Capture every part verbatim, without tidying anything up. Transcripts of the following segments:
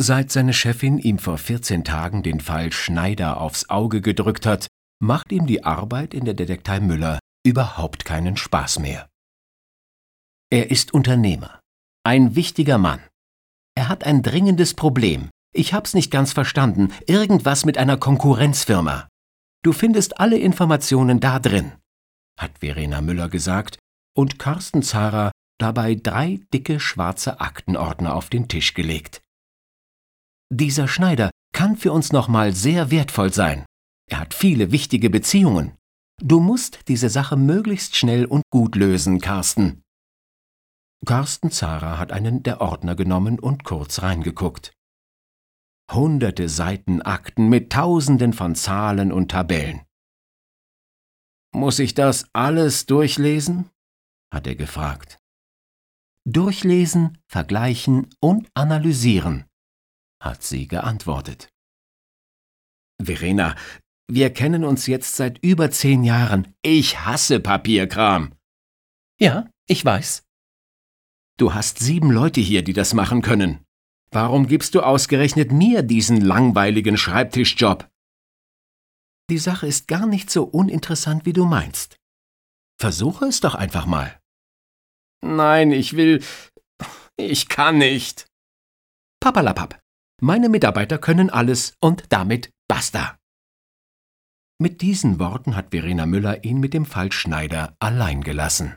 Seit seine Chefin ihm vor vierzehn Tagen den Fall Schneider aufs Auge gedrückt hat, macht ihm die Arbeit in der Detektei Müller überhaupt keinen Spaß mehr. Er ist Unternehmer, ein wichtiger Mann. Er hat ein dringendes Problem. Ich hab's nicht ganz verstanden. Irgendwas mit einer Konkurrenzfirma. Du findest alle Informationen da drin, hat Verena Müller gesagt und Carsten Zahrer dabei drei dicke schwarze Aktenordner auf den Tisch gelegt. Dieser Schneider kann für uns nochmal sehr wertvoll sein. Er hat viele wichtige Beziehungen. Du musst diese Sache möglichst schnell und gut lösen, Carsten. Carsten Zahrer hat einen der Ordner genommen und kurz reingeguckt. Hunderte Seiten Akten mit Tausenden von Zahlen und Tabellen. »Muss ich das alles durchlesen?« hat er gefragt. »Durchlesen, vergleichen und analysieren«, hat sie geantwortet. »Verena, wir kennen uns jetzt seit über zehn Jahren. Ich hasse Papierkram.« »Ja, ich weiß.« »Du hast sieben Leute hier, die das machen können. Warum gibst du ausgerechnet mir diesen langweiligen Schreibtischjob?« »Die Sache ist gar nicht so uninteressant, wie du meinst. Versuche es doch einfach mal.« »Nein, ich will... ich kann nicht.« »Papperlapapp, meine Mitarbeiter können alles und damit basta.« Mit diesen Worten hat Verena Müller ihn mit dem Fall Schneider allein gelassen.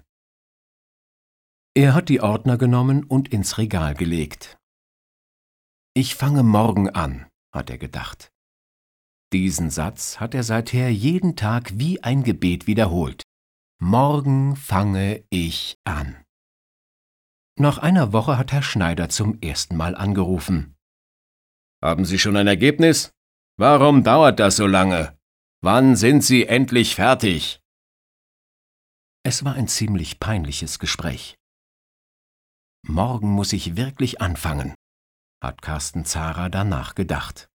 Er hat die Ordner genommen und ins Regal gelegt. »Ich fange morgen an«, hat er gedacht. Diesen Satz hat er seither jeden Tag wie ein Gebet wiederholt. »Morgen fange ich an.« Nach einer Woche hat Herr Schneider zum ersten Mal angerufen. »Haben Sie schon ein Ergebnis? Warum dauert das so lange? Wann sind Sie endlich fertig?« Es war ein ziemlich peinliches Gespräch. »Morgen muss ich wirklich anfangen«, hat Carsten Zahrer danach gedacht.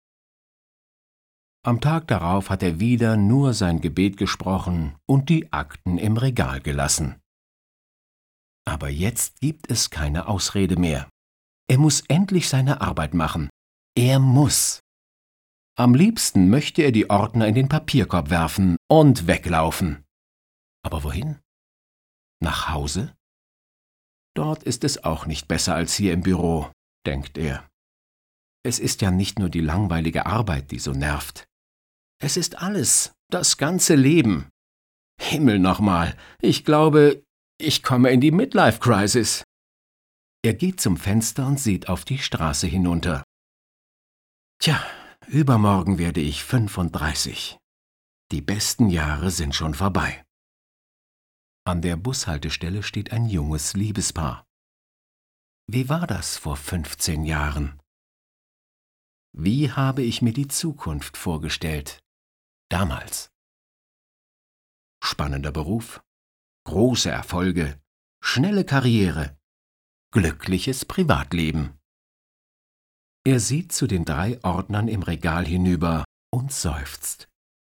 Am Tag darauf hat er wieder nur sein Gebet gesprochen und die Akten im Regal gelassen. Aber jetzt gibt es keine Ausrede mehr. Er muss endlich seine Arbeit machen. Er muss. Am liebsten möchte er die Ordner in den Papierkorb werfen und weglaufen. Aber wohin? Nach Hause? Dort ist es auch nicht besser als hier im Büro, denkt er. Es ist ja nicht nur die langweilige Arbeit, die so nervt. Es ist alles, das ganze Leben. Himmel nochmal, ich glaube, ich komme in die Midlife-Crisis. Er geht zum Fenster und sieht auf die Straße hinunter. Tja, übermorgen werde ich fünfunddreißig. Die besten Jahre sind schon vorbei. An der Bushaltestelle steht ein junges Liebespaar. Wie war das vor fünfzehn Jahren? Wie habe ich mir die Zukunft vorgestellt? Damals. Spannender Beruf, große Erfolge, schnelle Karriere, glückliches Privatleben. Er sieht zu den drei Ordnern im Regal hinüber und seufzt.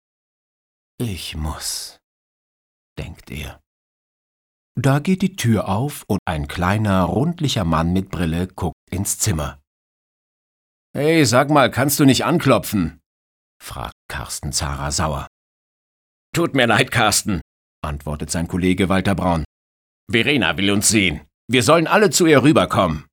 Ich muss, denkt er. Da geht die Tür auf und ein kleiner, rundlicher Mann mit Brille guckt ins Zimmer. »Hey, sag mal, kannst du nicht anklopfen?« fragt Carsten Zahrer sauer. »Tut mir leid, Carsten«, antwortet sein Kollege Walter Braun. »Verena will uns sehen. Wir sollen alle zu ihr rüberkommen.«